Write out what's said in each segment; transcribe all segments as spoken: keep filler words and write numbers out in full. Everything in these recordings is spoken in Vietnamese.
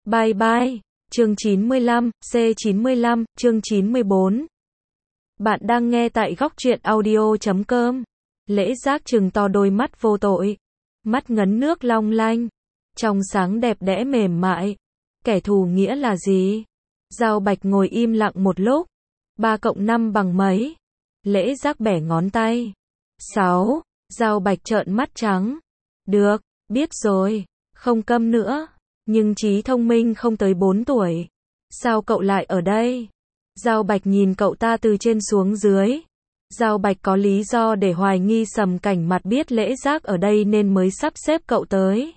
Bye bye. Chương chín mươi lăm, C chín mươi lăm, chương chín mươi bốn. Bạn đang nghe tại góc truyện audio chấm com. Lễ Giác trừng to đôi mắt vô tội. Mắt ngấn nước long lanh. Trong sáng đẹp đẽ mềm mại. Kẻ thù nghĩa là gì? Dao Bạch ngồi im lặng một lúc. ba cộng năm bằng mấy? Lễ Giác bẻ ngón tay. sáu. Dao Bạch trợn mắt trắng. Được, biết rồi. Không câm nữa. Nhưng trí thông minh không tới bốn tuổi. Sao cậu lại ở đây? Dao Bạch nhìn cậu ta từ trên xuống dưới. Dao Bạch có lý do để hoài nghi Sầm Cảnh Mạt biết Lễ Giác ở đây nên mới sắp xếp cậu tới.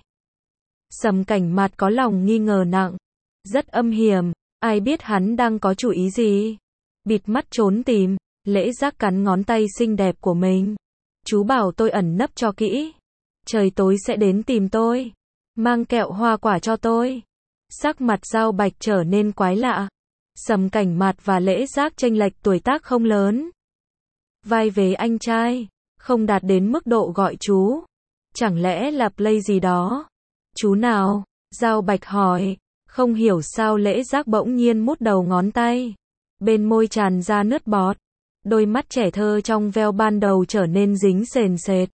Sầm Cảnh Mạt có lòng nghi ngờ nặng. Rất âm hiểm, ai biết hắn đang có chủ ý gì? Bịt mắt trốn tìm, Lễ Giác cắn ngón tay xinh đẹp của mình. Chú bảo tôi ẩn nấp cho kỹ. Trời tối sẽ đến tìm tôi. Mang kẹo hoa quả cho tôi. Sắc mặt Dao Bạch trở nên quái lạ. Sầm Cảnh Mạt và Lễ Giác chênh lệch tuổi tác không lớn. Vai vế anh trai, không đạt đến mức độ gọi chú. Chẳng lẽ là play gì đó? Chú nào? Dao Bạch hỏi. Không hiểu sao Lễ Giác bỗng nhiên mút đầu ngón tay. Bên môi tràn ra nước bọt. Đôi mắt trẻ thơ trong veo ban đầu trở nên dính sền sệt.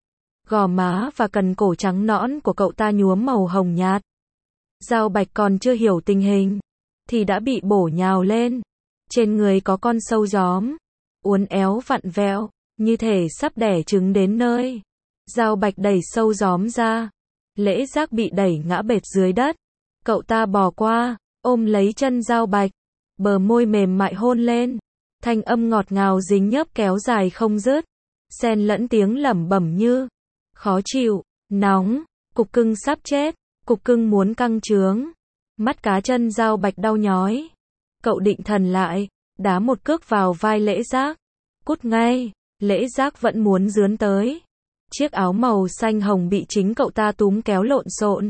Gò má và cần cổ trắng nõn của cậu ta nhuốm màu hồng nhạt. Dao Bạch còn chưa hiểu tình hình, thì đã bị bổ nhào lên. Trên người có con sâu gióm, uốn éo vặn vẹo, như thể sắp đẻ trứng đến nơi. Dao Bạch đẩy sâu gióm ra. Lễ Giác bị đẩy ngã bệt dưới đất. Cậu ta bò qua, ôm lấy chân Dao Bạch. Bờ môi mềm mại hôn lên. Thanh âm ngọt ngào dính nhớp kéo dài không dứt. Xen lẫn tiếng lẩm bẩm như khó chịu, nóng, cục cưng sắp chết, cục cưng muốn căng trướng. Mắt cá chân Dao Bạch đau nhói. Cậu định thần lại, đá một cước vào vai Lễ Giác. Cút ngay, Lễ Giác vẫn muốn dướn tới. Chiếc áo màu xanh hồng bị chính cậu ta túm kéo lộn xộn.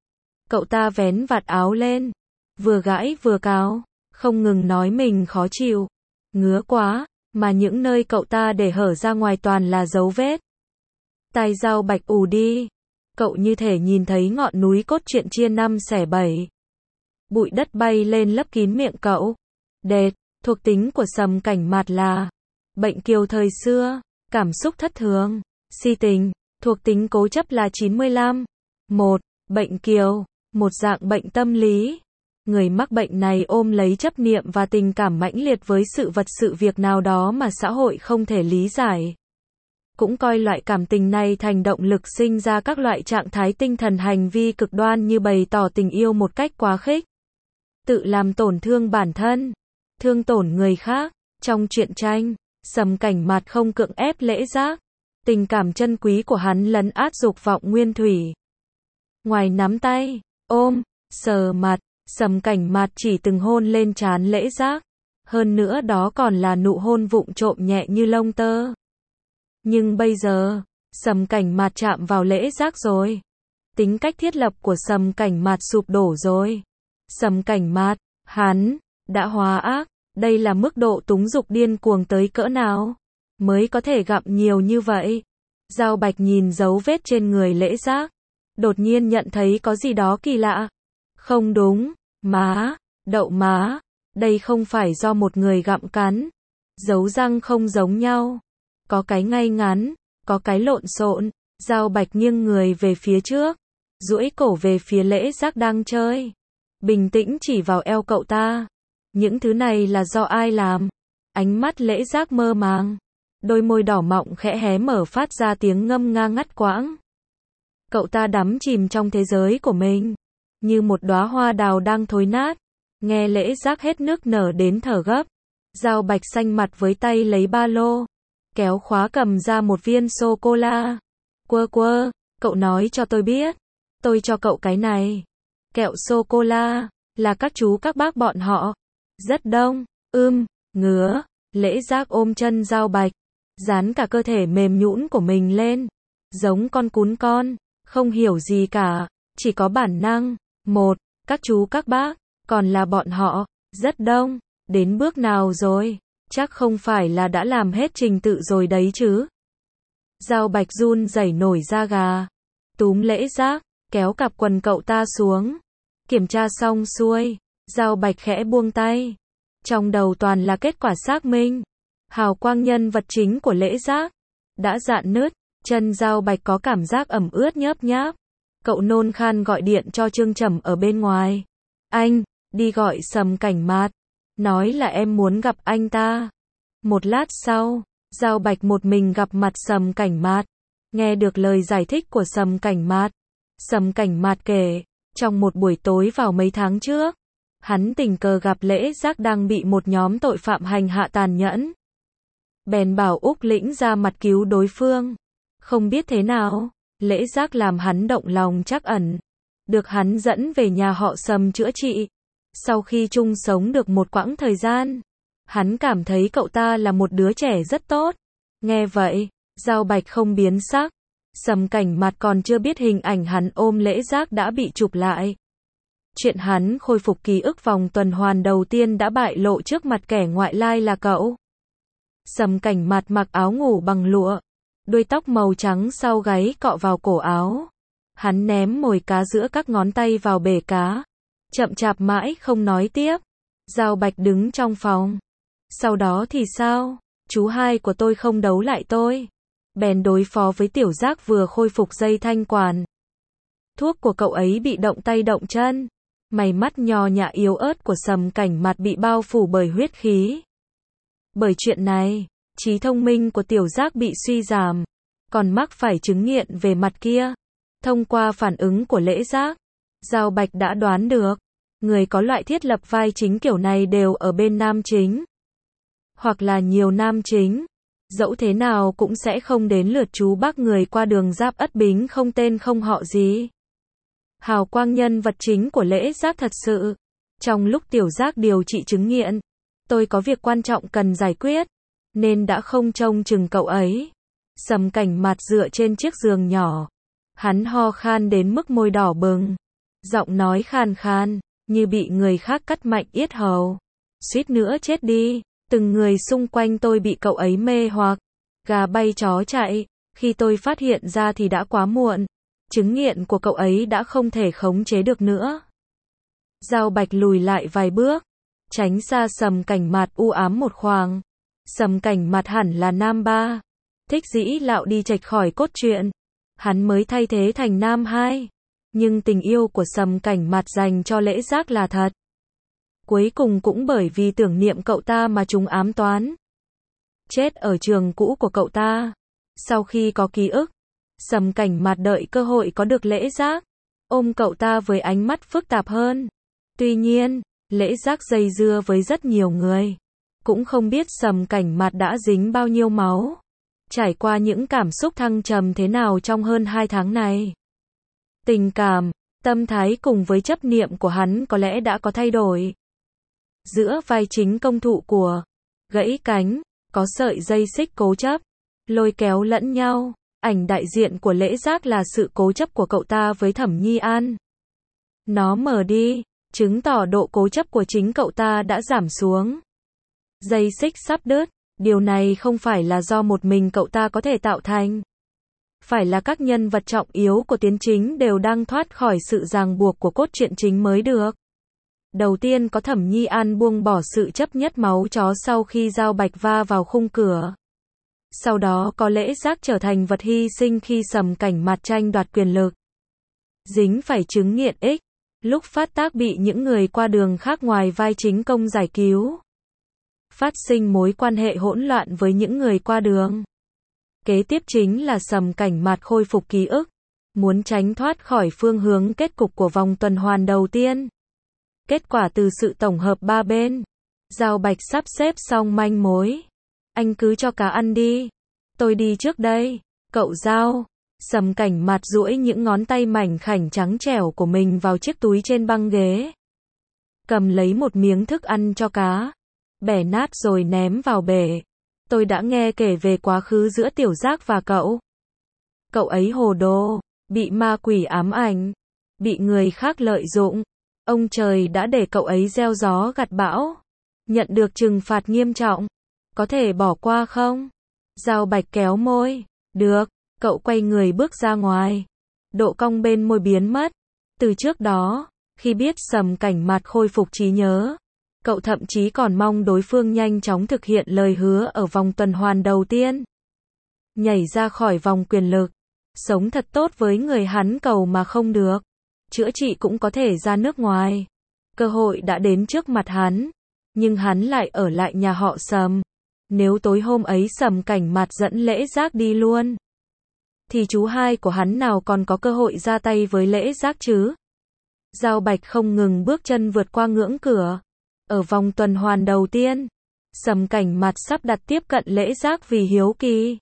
Cậu ta vén vạt áo lên, vừa gãi vừa cào, không ngừng nói mình khó chịu, ngứa quá, mà những nơi cậu ta để hở ra ngoài toàn là dấu vết. Tai Dao Bạch ù đi. Cậu như thể nhìn thấy ngọn núi cốt truyện chia năm xẻ bảy. Bụi đất bay lên lấp kín miệng cậu. Đệt, thuộc tính của Sầm Cảnh Mạt là bệnh kiều thời xưa, cảm xúc thất thường, si tình. Thuộc tính cố chấp là chín mươi lăm. một. Bệnh kiều, một dạng bệnh tâm lý. Người mắc bệnh này ôm lấy chấp niệm và tình cảm mãnh liệt với sự vật sự việc nào đó mà xã hội không thể lý giải. Cũng coi loại cảm tình này thành động lực sinh ra các loại trạng thái tinh thần hành vi cực đoan như bày tỏ tình yêu một cách quá khích, tự làm tổn thương bản thân, thương tổn người khác. Trong truyện tranh, Sầm Cảnh Mạt không cưỡng ép Lễ Giác. Tình cảm chân quý của hắn lấn át dục vọng nguyên thủy. Ngoài nắm tay, ôm, sờ mặt, Sầm Cảnh Mạt chỉ từng hôn lên trán Lễ Giác. Hơn nữa đó còn là nụ hôn vụng trộm nhẹ như lông tơ. Nhưng bây giờ, Sầm Cảnh Mạt chạm vào Lễ Giác rồi. Tính cách thiết lập của Sầm Cảnh Mạt sụp đổ rồi. Sầm Cảnh Mạt, hắn đã hóa ác. Đây là mức độ túng dục điên cuồng tới cỡ nào mới có thể gặm nhiều như vậy. Dao Bạch nhìn dấu vết trên người Lễ Giác, đột nhiên nhận thấy có gì đó kỳ lạ. Không đúng, má, đậu má, đây không phải do một người gặm cắn. Dấu răng không giống nhau. Có cái ngay ngắn, có cái lộn xộn. Dao Bạch nghiêng người về phía trước, duỗi cổ về phía Lễ Giác đang chơi. Bình tĩnh chỉ vào eo cậu ta. Những thứ này là do ai làm? Ánh mắt Lễ Giác mơ màng. Đôi môi đỏ mọng khẽ hé mở phát ra tiếng ngâm nga ngắt quãng. Cậu ta đắm chìm trong thế giới của mình, như một đóa hoa đào đang thối nát. Nghe Lễ Giác hết nước nở đến thở gấp. Dao Bạch xanh mặt với tay lấy ba lô, kéo khóa cầm ra một viên sô-cô-la. Quơ quơ, cậu nói cho tôi biết. Tôi cho cậu cái này. Kẹo sô-cô-la, là các chú các bác bọn họ. Rất đông, ưm, ngứa. Lễ Giác ôm chân Dao Bạch, dán cả cơ thể mềm nhũn của mình lên. Giống con cún con, không hiểu gì cả, chỉ có bản năng. Một, các chú các bác, còn là bọn họ, rất đông. Đến bước nào rồi? Chắc không phải là đã làm hết trình tự rồi đấy chứ. Dao Bạch run rẩy nổi da gà. Túm Lễ Giác, kéo cặp quần cậu ta xuống. Kiểm tra xong xuôi, Giao Bạch khẽ buông tay. Trong đầu toàn là kết quả xác minh. Hào quang nhân vật chính của Lễ Giác đã rạn nứt, chân Giao Bạch có cảm giác ẩm ướt nhớp nháp. Cậu nôn khan gọi điện cho Trương Trầm ở bên ngoài. Anh, đi gọi Sầm Cảnh Mạt. Nói là em muốn gặp anh ta. Một lát sau, Giao Bạch một mình gặp mặt Sầm Cảnh Mạt. Nghe được lời giải thích của Sầm Cảnh Mạt. Sầm Cảnh Mạt kể, trong một buổi tối vào mấy tháng trước, hắn tình cờ gặp Lễ Giác đang bị một nhóm tội phạm hành hạ tàn nhẫn. Bèn bảo Úc Lĩnh ra mặt cứu đối phương. Không biết thế nào, Lễ Giác làm hắn động lòng trắc ẩn. Được hắn dẫn về nhà họ Sầm chữa trị. Sau khi chung sống được một quãng thời gian, hắn cảm thấy cậu ta là một đứa trẻ rất tốt. Nghe vậy, Giao Bạch không biến sắc. Sầm Cảnh Mạt còn chưa biết hình ảnh hắn ôm Lễ Giác đã bị chụp lại. Chuyện hắn khôi phục ký ức vòng tuần hoàn đầu tiên đã bại lộ trước mặt kẻ ngoại lai là cậu. Sầm Cảnh Mạt mặc áo ngủ bằng lụa, đuôi tóc màu trắng sau gáy cọ vào cổ áo. Hắn ném mồi cá giữa các ngón tay vào bể cá. Chậm chạp mãi không nói tiếp. Giao Bạch đứng trong phòng. Sau đó thì sao? Chú hai của tôi không đấu lại tôi. Bèn đối phó với Tiểu Giác vừa khôi phục dây thanh quản. Thuốc của cậu ấy bị động tay động chân. Mày mắt nhò nhạ yếu ớt của Sầm Cảnh Mạt bị bao phủ bởi huyết khí. Bởi chuyện này, trí thông minh của Tiểu Giác bị suy giảm. Còn mắc phải chứng nghiện về mặt kia. Thông qua phản ứng của Lễ Giác, Giao Bạch đã đoán được. Người có loại thiết lập vai chính kiểu này đều ở bên nam chính. Hoặc là nhiều nam chính. Dẫu thế nào cũng sẽ không đến lượt chú bác người qua đường Giáp Ất Bính không tên không họ gì. Hào quang nhân vật chính của Lễ Giác thật sự. Trong lúc Tiểu Giác điều trị chứng nghiện, tôi có việc quan trọng cần giải quyết, nên đã không trông chừng cậu ấy. Sầm Cảnh Mạt dựa trên chiếc giường nhỏ. Hắn ho khan đến mức môi đỏ bừng. Giọng nói khan khan, như bị người khác cắt mạnh yết hầu. Suýt nữa chết đi. Từng người xung quanh tôi bị cậu ấy mê hoặc. Gà bay chó chạy. Khi tôi phát hiện ra thì đã quá muộn. Chứng nghiện của cậu ấy đã không thể khống chế được nữa. Giao Bạch lùi lại vài bước. Tránh xa Sầm Cảnh Mạt u ám một khoảng. Sầm Cảnh Mạt hẳn là nam ba. Thích dĩ lạo đi chệch khỏi cốt truyện. Hắn mới thay thế thành nam hai. Nhưng tình yêu của Sầm Cảnh Mạt dành cho Lễ Giác là thật. Cuối cùng cũng bởi vì tưởng niệm cậu ta mà chúng ám toán. Chết ở trường cũ của cậu ta. Sau khi có ký ức, Sầm Cảnh Mạt đợi cơ hội có được Lễ Giác. Ôm cậu ta với ánh mắt phức tạp hơn. Tuy nhiên, Lễ Giác dây dưa với rất nhiều người. Cũng không biết Sầm Cảnh Mạt đã dính bao nhiêu máu. Trải qua những cảm xúc thăng trầm thế nào trong hơn hai tháng này. Tình cảm, tâm thái cùng với chấp niệm của hắn có lẽ đã có thay đổi. Giữa vai chính công thụ của gãy cánh, có sợi dây xích cố chấp, lôi kéo lẫn nhau. Ảnh đại diện của Lễ Giác là sự cố chấp của cậu ta với Thẩm Nhi An. Nó mở đi, chứng tỏ độ cố chấp của chính cậu ta đã giảm xuống. Dây xích sắp đứt, điều này không phải là do một mình cậu ta có thể tạo thành. Phải là các nhân vật trọng yếu của tiến chính đều đang thoát khỏi sự ràng buộc của cốt truyện chính mới được. Đầu tiên có Thẩm Nhi An buông bỏ sự chấp nhất máu chó sau khi Giao Bạch va vào khung cửa. Sau đó có Lễ Giác trở thành vật hy sinh khi Sầm Cảnh Mạt tranh đoạt quyền lực. Dính phải chứng nghiện ích, lúc phát tác bị những người qua đường khác ngoài vai chính công giải cứu. Phát sinh mối quan hệ hỗn loạn với những người qua đường. Kế tiếp chính là Sầm Cảnh Mạt khôi phục ký ức, muốn tránh thoát khỏi phương hướng kết cục của vòng tuần hoàn đầu tiên. Kết quả từ sự tổng hợp ba bên. Giao Bạch sắp xếp xong manh mối. Anh cứ cho cá ăn đi. Tôi đi trước đây. Cậu Giao. Sầm Cảnh Mạt duỗi những ngón tay mảnh khảnh trắng trẻo của mình vào chiếc túi trên băng ghế. Cầm lấy một miếng thức ăn cho cá. Bẻ nát rồi ném vào bể. Tôi đã nghe kể về quá khứ giữa Tiểu Giác và cậu. Cậu ấy hồ đồ, bị ma quỷ ám ảnh, bị người khác lợi dụng. Ông trời đã để cậu ấy gieo gió gặt bão, nhận được trừng phạt nghiêm trọng. Có thể bỏ qua không? Giao Bạch kéo môi. Được. Cậu quay người bước ra ngoài. Độ cong bên môi biến mất. Từ trước đó, Khi biết Sầm Cảnh Mạt khôi phục trí nhớ, cậu thậm chí còn mong đối phương nhanh chóng thực hiện lời hứa ở vòng tuần hoàn đầu tiên. Nhảy ra khỏi vòng quyền lực, sống thật tốt với người hắn cầu mà không được. Chữa trị cũng có thể ra nước ngoài. Cơ hội đã đến trước mặt hắn, nhưng hắn lại ở lại nhà họ Sầm. Nếu tối hôm ấy Sầm Cảnh Mạt dẫn Lễ Giác đi luôn, thì chú hai của hắn nào còn có cơ hội ra tay với Lễ Giác chứ? Giao Bạch không ngừng bước chân vượt qua ngưỡng cửa. Ở vòng tuần hoàn đầu tiên, Sầm Cảnh Mạt sắp đặt tiếp cận Lễ Giác vì hiếu kỳ.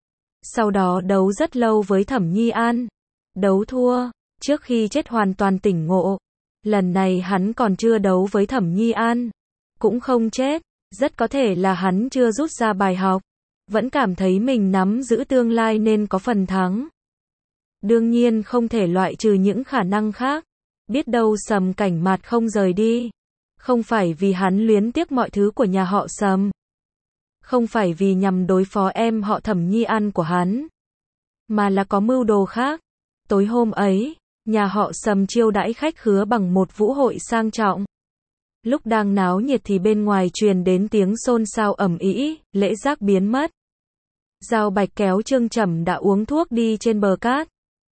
Sau đó đấu rất lâu với Thẩm Nhi An. Đấu thua, trước khi chết hoàn toàn tỉnh ngộ. Lần này hắn còn chưa đấu với Thẩm Nhi An. Cũng không chết, rất có thể là hắn chưa rút ra bài học. Vẫn cảm thấy mình nắm giữ tương lai nên có phần thắng. Đương nhiên không thể loại trừ những khả năng khác. Biết đâu Sầm Cảnh Mạt không rời đi. Không phải vì hắn luyến tiếc mọi thứ của nhà họ Sầm. Không phải vì nhằm đối phó em họ Thẩm Nhi An của hắn. Mà là có mưu đồ khác. Tối hôm ấy, nhà họ Sầm chiêu đãi khách khứa bằng một vũ hội sang trọng. Lúc đang náo nhiệt thì bên ngoài truyền đến tiếng xôn xao ầm ĩ, Lễ Giác biến mất. Giao Bạch kéo Trương Trầm đã uống thuốc đi trên bờ cát.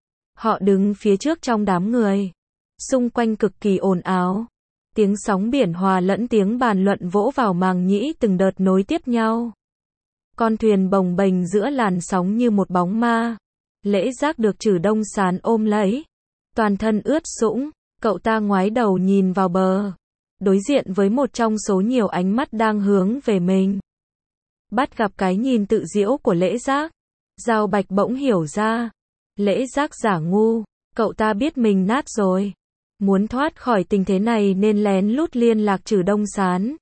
Họ đứng phía trước trong đám người. Xung quanh cực kỳ ồn ào. Tiếng sóng biển hòa lẫn tiếng bàn luận vỗ vào màng nhĩ từng đợt nối tiếp nhau. Con thuyền bồng bềnh giữa làn sóng như một bóng ma. Lễ Giác được Trử Đông Sán ôm lấy. Toàn thân ướt sũng, cậu ta ngoái đầu nhìn vào bờ. Đối diện với một trong số nhiều ánh mắt đang hướng về mình. Bắt gặp cái nhìn tự giễu của Lễ Giác. Giao Bạch bỗng hiểu ra. Lễ Giác giả ngu, cậu ta biết mình nát rồi. Muốn thoát khỏi tình thế này nên lén lút liên lạc Trử Đông Sán.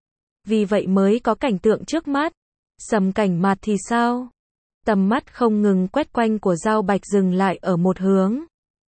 Vì vậy mới có cảnh tượng trước mắt. Sầm Cảnh Mạt thì sao? Tầm mắt không ngừng quét quanh của Giao Bạch dừng lại ở một hướng.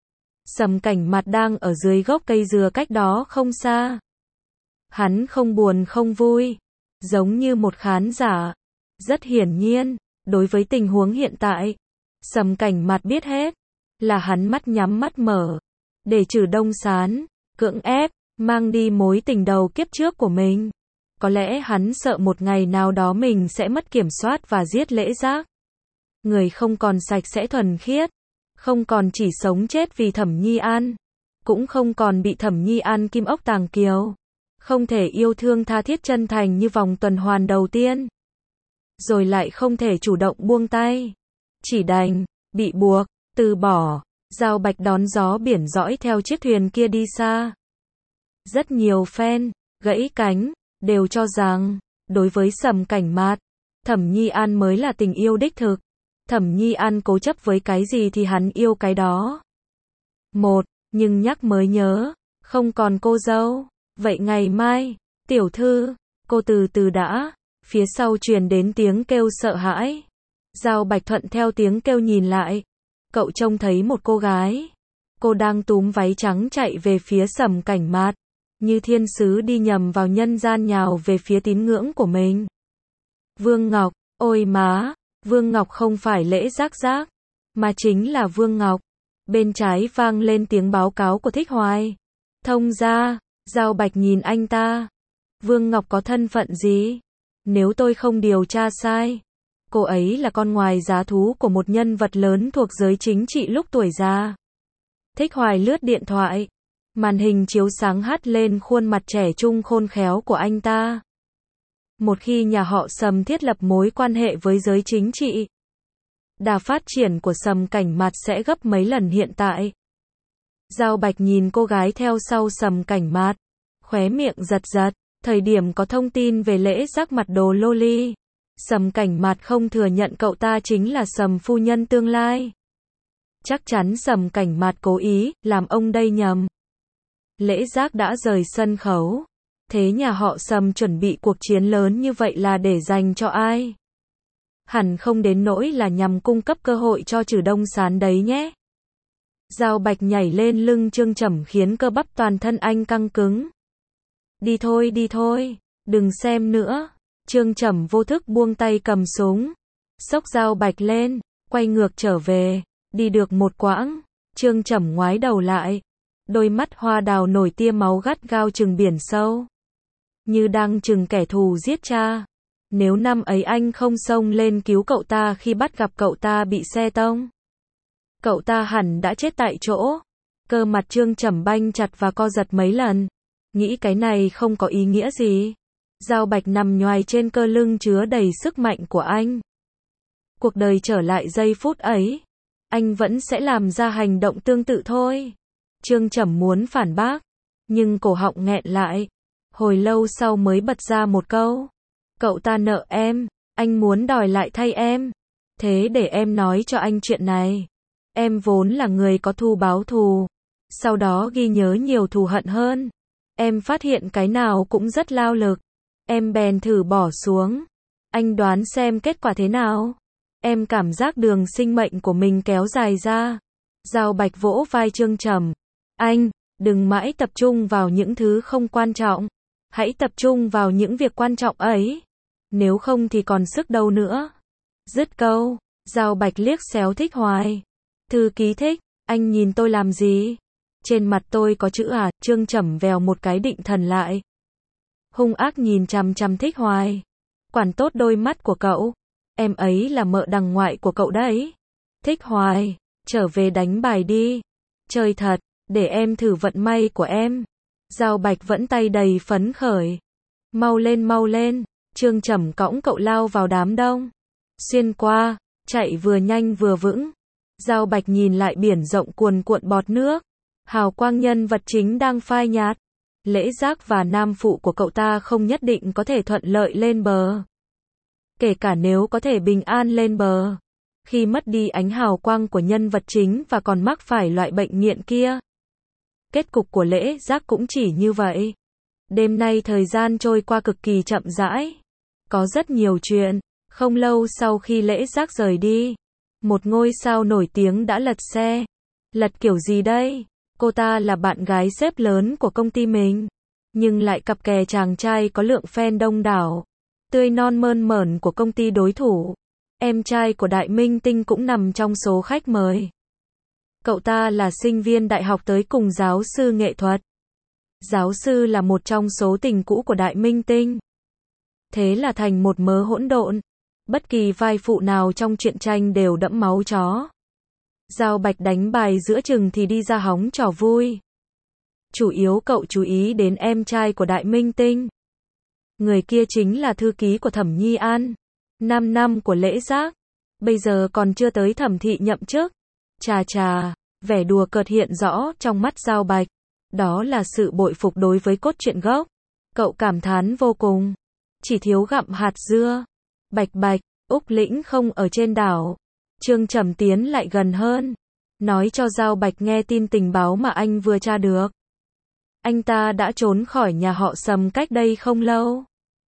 Sầm Cảnh Mạt đang ở dưới gốc cây dừa cách đó không xa. Hắn không buồn không vui, giống như một khán giả. Rất hiển nhiên, đối với tình huống hiện tại, Sầm Cảnh Mạt biết hết, là hắn mắt nhắm mắt mở, để Trử Đông Sán, cưỡng ép, mang đi mối tình đầu kiếp trước của mình. Có lẽ hắn sợ một ngày nào đó mình sẽ mất kiểm soát và giết Lễ Giác. Người không còn sạch sẽ thuần khiết, không còn chỉ sống chết vì Thẩm Nhi An, cũng không còn bị Thẩm Nhi An kim ốc tàng kiều. Không thể yêu thương tha thiết chân thành như vòng tuần hoàn đầu tiên. Rồi lại không thể chủ động buông tay. Chỉ đành, bị buộc, từ bỏ. Giao Bạch đón gió biển dõi theo chiếc thuyền kia đi xa. Rất nhiều fan, gãy cánh, đều cho rằng, đối với Sầm Cảnh Mạt, Thẩm Nhi An mới là tình yêu đích thực. Thẩm Nhi An cố chấp với cái gì thì hắn yêu cái đó. Một, nhưng nhắc mới nhớ, không còn cô dâu. Vậy ngày mai, tiểu thư, cô từ từ đã. Phía sau truyền đến tiếng kêu sợ hãi. Giao Bạch thuận theo tiếng kêu nhìn lại. Cậu trông thấy một cô gái. Cô đang túm váy trắng chạy về phía Sầm Cảnh Mạt. Như thiên sứ đi nhầm vào nhân gian nhào về phía tín ngưỡng của mình. Vương Ngọc, ôi má, Vương Ngọc không phải Lễ Giác Giác, mà chính là Vương Ngọc. Bên trái vang lên tiếng báo cáo của Thích Hoài. Thông ra. Giao Bạch nhìn anh ta. Vương Ngọc có thân phận gì? Nếu tôi không điều tra sai, cô ấy là con ngoài giá thú của một nhân vật lớn thuộc giới chính trị lúc tuổi già. Thích Hoài lướt điện thoại. Màn hình chiếu sáng hắt lên khuôn mặt trẻ trung khôn khéo của anh ta. Một khi nhà họ Sầm thiết lập mối quan hệ với giới chính trị, đà phát triển của Sầm Cảnh Mạt sẽ gấp mấy lần hiện tại. Giao Bạch nhìn cô gái theo sau Sầm Cảnh Mạt, khóe miệng giật giật. Thời điểm có thông tin về Lễ Giác mặt đồ loli, Sầm Cảnh Mạt không thừa nhận cậu ta chính là Sầm phu nhân tương lai. Chắc chắn Sầm Cảnh Mạt cố ý làm ông đây nhầm. Lễ Giác đã rời sân khấu. Thế nhà họ Sầm chuẩn bị cuộc chiến lớn như vậy là để dành cho ai? Hẳn không đến nỗi là nhằm cung cấp cơ hội cho Trử Đông Sán đấy nhé. Giao Bạch nhảy lên lưng Trương Trầm khiến cơ bắp toàn thân anh căng cứng. Đi thôi đi thôi, đừng xem nữa. Trương Trầm vô thức buông tay cầm súng. Xốc Giao Bạch lên, quay ngược trở về. Đi được một quãng, Trương Trầm ngoái đầu lại. Đôi mắt hoa đào nổi tia máu gắt gao chừng biển sâu. Như đang chừng kẻ thù giết cha. Nếu năm ấy anh không xông lên cứu cậu ta khi bắt gặp cậu ta bị xe tông, cậu ta hẳn đã chết tại chỗ. Cơ mặt Trương Trầm banh chặt và co giật mấy lần. Nghĩ cái này không có ý nghĩa gì. Dao bạch nằm nhoài trên cơ lưng chứa đầy sức mạnh của anh. Cuộc đời trở lại giây phút ấy, anh vẫn sẽ làm ra hành động tương tự thôi. Trương Trầm muốn phản bác, nhưng cổ họng nghẹn lại. Hồi lâu sau mới bật ra một câu. Cậu ta nợ em, anh muốn đòi lại thay em. Thế để em nói cho anh chuyện này. Em vốn là người có thù báo thù, sau đó ghi nhớ nhiều thù hận hơn. Em phát hiện cái nào cũng rất lao lực. Em bèn thử bỏ xuống. Anh đoán xem kết quả thế nào? Em cảm giác đường sinh mệnh của mình kéo dài ra. Dao bạch vỗ vai Trương Trầm. Anh, đừng mãi tập trung vào những thứ không quan trọng. Hãy tập trung vào những việc quan trọng ấy. Nếu không thì còn sức đâu nữa. Dứt câu, Dao bạch liếc xéo Thích Hoài. Thư ký Thích, anh nhìn tôi làm gì? Trên mặt tôi có chữ à? Trương Trầm vèo một cái định thần lại. Hung ác nhìn chằm chằm Thích Hoài. Quản tốt đôi mắt của cậu. Em ấy là mợ đằng ngoại của cậu đấy. Thích Hoài, trở về đánh bài đi. Chơi thật, để em thử vận may của em. Dao bạch vẫn tay đầy phấn khởi. Mau lên mau lên. Trương Trầm cõng cậu lao vào đám đông. Xuyên qua, chạy vừa nhanh vừa vững. Dao bạch nhìn lại biển rộng cuồn cuộn bọt nước. Hào quang nhân vật chính đang phai nhạt. Lễ Giác và nam phụ của cậu ta không nhất định có thể thuận lợi lên bờ. Kể cả nếu có thể bình an lên bờ. Khi mất đi ánh hào quang của nhân vật chính và còn mắc phải loại bệnh nghiện kia. Kết cục của Lễ Giác cũng chỉ như vậy. Đêm nay thời gian trôi qua cực kỳ chậm rãi. Có rất nhiều chuyện. Không lâu sau khi Lễ Giác rời đi, một ngôi sao nổi tiếng đã lật xe. Lật kiểu gì đây? Cô ta là bạn gái sếp lớn của công ty mình, nhưng lại cặp kè chàng trai có lượng fan đông đảo, tươi non mơn mởn của công ty đối thủ. Em trai của đại minh tinh cũng nằm trong số khách mời. Cậu ta là sinh viên đại học tới cùng giáo sư nghệ thuật. Giáo sư là một trong số tình cũ của đại minh tinh. Thế là thành một mớ hỗn độn. Bất kỳ vai phụ nào trong truyện tranh đều đẫm máu chó. Dao bạch đánh bài giữa chừng thì đi ra hóng trò vui. Chủ yếu cậu chú ý đến em trai của đại minh tinh. Người kia chính là thư ký của Thẩm Nhi An. năm năm của Lễ Giác. Bây giờ còn chưa tới thẩm thị nhậm chức. Chà chà, vẻ đùa cợt hiện rõ trong mắt Dao bạch. Đó là sự bội phục đối với cốt truyện gốc. Cậu cảm thán vô cùng. Chỉ thiếu gặm hạt dưa. Bạch bạch, Úc Lĩnh không ở trên đảo. Trương Trầm tiến lại gần hơn. Nói cho Dao bạch nghe tin tình báo mà anh vừa tra được. Anh ta đã trốn khỏi nhà họ Sầm cách đây không lâu.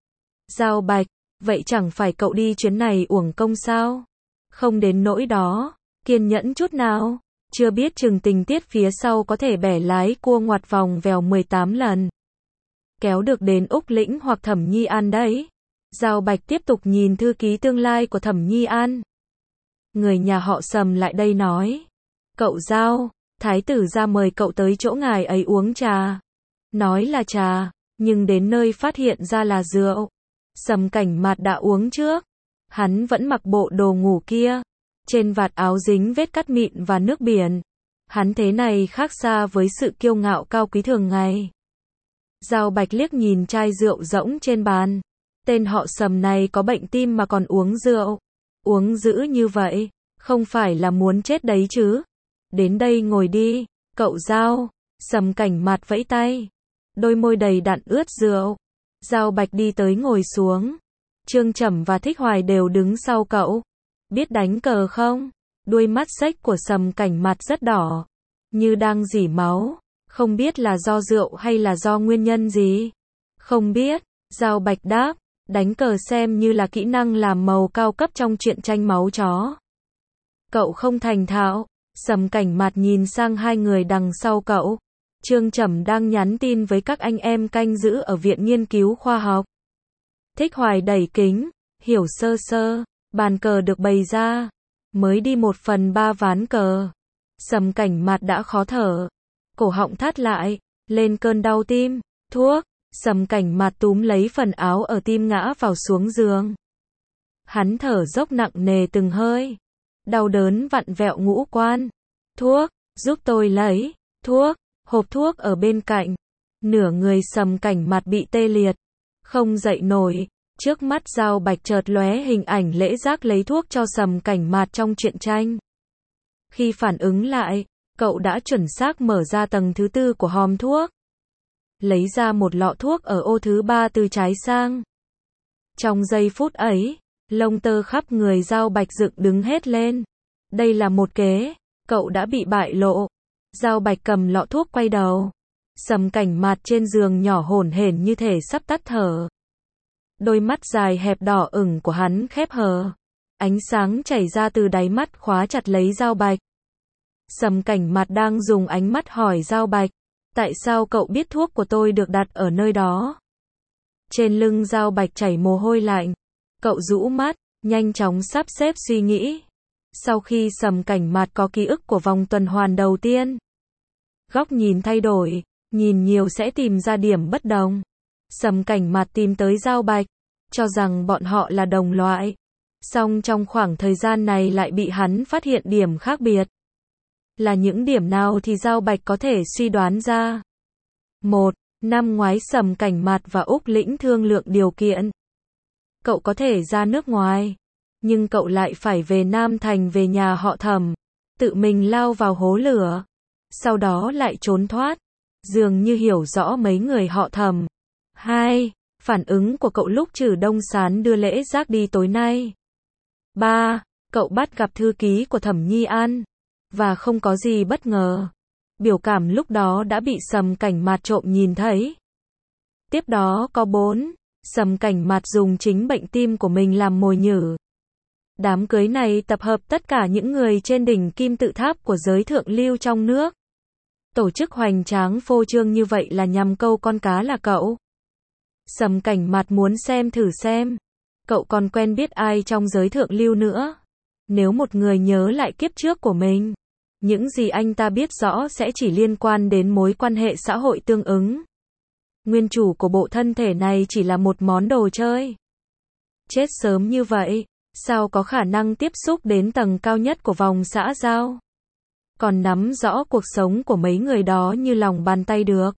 Dao bạch, vậy chẳng phải cậu đi chuyến này uổng công sao? Không đến nỗi đó, kiên nhẫn chút nào. Chưa biết chừng tình tiết phía sau có thể bẻ lái cua ngoặt vòng vèo mười tám lần. Kéo được đến Úc Lĩnh hoặc Thẩm Nhi An đấy. Dao bạch tiếp tục nhìn thư ký tương lai của Thẩm Nhi An. Người nhà họ Sầm lại đây nói. Cậu Dao, thái tử ra mời cậu tới chỗ ngài ấy uống trà. Nói là trà, nhưng đến nơi phát hiện ra là rượu. Sầm Cảnh Mạt đã uống trước. Hắn vẫn mặc bộ đồ ngủ kia. Trên vạt áo dính vết cắt mịn và nước biển. Hắn thế này khác xa với sự kiêu ngạo cao quý thường ngày. Dao bạch liếc nhìn chai rượu rỗng trên bàn. Tên họ Sầm này có bệnh tim mà còn uống rượu. Uống dữ như vậy, không phải là muốn chết đấy chứ. Đến đây ngồi đi, cậu Dao. Sầm Cảnh Mạt vẫy tay. Đôi môi đầy đặn ướt rượu. Dao bạch đi tới ngồi xuống. Trương Trầm và Thích Hoài đều đứng sau cậu. Biết đánh cờ không? Đuôi mắt xếch của Sầm Cảnh Mạt rất đỏ. Như đang rỉ máu. Không biết là do rượu hay là do nguyên nhân gì. Không biết. Dao bạch đáp. Đánh cờ xem như là kỹ năng làm màu cao cấp trong truyện tranh máu chó. Cậu không thành thạo. Sầm Cảnh Mạt nhìn sang hai người đằng sau cậu. Trương Trầm đang nhắn tin với các anh em canh giữ ở Viện Nghiên cứu Khoa học. Thích Hoài đẩy kính, hiểu sơ sơ, bàn cờ được bày ra. Mới đi một phần ba ván cờ. Sầm Cảnh Mạt đã khó thở. cổ họng thắt lại, lên cơn đau tim. Thuốc, Sầm Cảnh Mạt túm lấy phần áo ở tim ngã vào xuống giường. Hắn thở dốc nặng nề từng hơi. Đau đớn vặn vẹo ngũ quan. Thuốc, giúp tôi lấy. Thuốc, hộp thuốc ở bên cạnh. Nửa người Sầm Cảnh Mạt bị tê liệt. Không dậy nổi. Trước mắt Giao Bạch chợt lóe hình ảnh Lễ Giác lấy thuốc cho Sầm Cảnh Mạt trong truyện tranh. Khi phản ứng lại, cậu đã chuẩn xác mở ra tầng thứ tư của hòm thuốc. Lấy ra một lọ thuốc ở ô thứ ba từ trái sang. Trong giây phút ấy, lông tơ khắp người Giao Bạch dựng đứng hết lên. Đây là một kế, cậu đã bị bại lộ. Giao Bạch cầm lọ thuốc quay đầu. Sầm Cảnh Mạt trên giường nhỏ hổn hển như thể sắp tắt thở. Đôi mắt dài hẹp đỏ ửng của hắn khép hờ. Ánh sáng chảy ra từ đáy mắt khóa chặt lấy Giao Bạch. Sầm Cảnh Mạt đang dùng ánh mắt hỏi Giao Bạch. Tại sao cậu biết thuốc của tôi được đặt ở nơi đó? Trên lưng Giao Bạch chảy mồ hôi lạnh. Cậu rũ mắt, nhanh chóng sắp xếp suy nghĩ. Sau khi Sầm Cảnh Mạt có ký ức của vòng tuần hoàn đầu tiên, góc nhìn thay đổi, nhìn nhiều sẽ tìm ra điểm bất đồng. Sầm Cảnh Mạt tìm tới Giao Bạch, cho rằng bọn họ là đồng loại. Song trong khoảng thời gian này lại bị hắn phát hiện điểm khác biệt. Là những điểm nào thì Giao Bạch có thể suy đoán ra. Một. Năm ngoái Sầm Cảnh Mạt và Úc Lĩnh thương lượng điều kiện. Cậu có thể ra nước ngoài, nhưng cậu lại phải về Nam Thành về nhà họ Thẩm, tự mình lao vào hố lửa, sau đó lại trốn thoát, dường như hiểu rõ mấy người họ Thẩm. Hai. Phản ứng của cậu lúc Trử Đông Sán đưa Lễ Giác đi tối nay. Ba. Cậu bắt gặp thư ký của Thẩm Nhi An, và không có gì bất ngờ. Biểu cảm lúc đó đã bị Sầm Cảnh Mạt trộm nhìn thấy. Tiếp đó có bốn. Sầm Cảnh Mạt dùng chính bệnh tim của mình làm mồi nhử. Đám cưới này tập hợp tất cả những người trên đỉnh kim tự tháp của giới thượng lưu trong nước. Tổ chức hoành tráng phô trương như vậy là nhằm câu con cá là cậu. Sầm Cảnh Mạt muốn xem thử xem, cậu còn quen biết ai trong giới thượng lưu nữa. Nếu một người nhớ lại kiếp trước của mình, những gì anh ta biết rõ sẽ chỉ liên quan đến mối quan hệ xã hội tương ứng. Nguyên chủ của bộ thân thể này chỉ là một món đồ chơi. Chết sớm như vậy, sao có khả năng tiếp xúc đến tầng cao nhất của vòng xã giao? Còn nắm rõ cuộc sống của mấy người đó như lòng bàn tay được.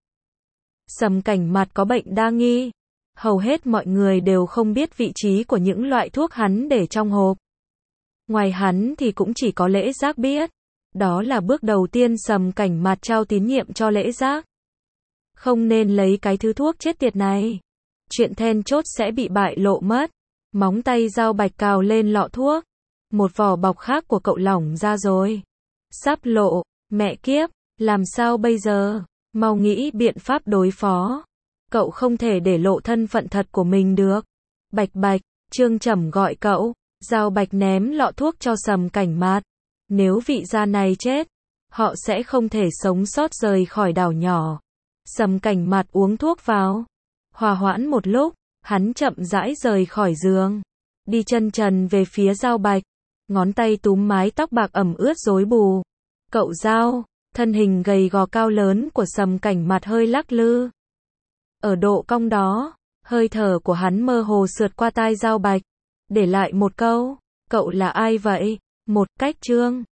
Sầm Cảnh Mạt có bệnh đa nghi. Hầu hết mọi người đều không biết vị trí của những loại thuốc hắn để trong hộp. Ngoài hắn thì cũng chỉ có Lễ Giác biết. Đó là bước đầu tiên Sầm Cảnh Mạt trao tín nhiệm cho Lễ Giác. Không nên lấy cái thứ thuốc chết tiệt này. Chuyện then chốt sẽ bị bại lộ mất. Móng tay Giao Bạch cào lên lọ thuốc. Một vỏ bọc khác của cậu lỏng ra rồi. Sắp lộ, mẹ kiếp, làm sao bây giờ? Mau nghĩ biện pháp đối phó. Cậu không thể để lộ thân phận thật của mình được. Bạch Bạch, Trương Trầm gọi cậu. Giao Bạch ném lọ thuốc cho Sầm Cảnh Mạt. Nếu vị gia này chết, họ sẽ không thể sống sót rời khỏi đảo nhỏ. Sầm Cảnh Mạt uống thuốc vào. Hòa hoãn một lúc, hắn chậm rãi rời khỏi giường. Đi chân trần về phía Giao Bạch. Ngón tay túm mái tóc bạc ẩm ướt rối bù. Cậu Giao, thân hình gầy gò cao lớn của Sầm Cảnh Mạt hơi lắc lư. Ở độ cong đó, hơi thở của hắn mơ hồ sượt qua tai Giao Bạch. Để lại một câu, cậu là ai vậy? Một cách Trương.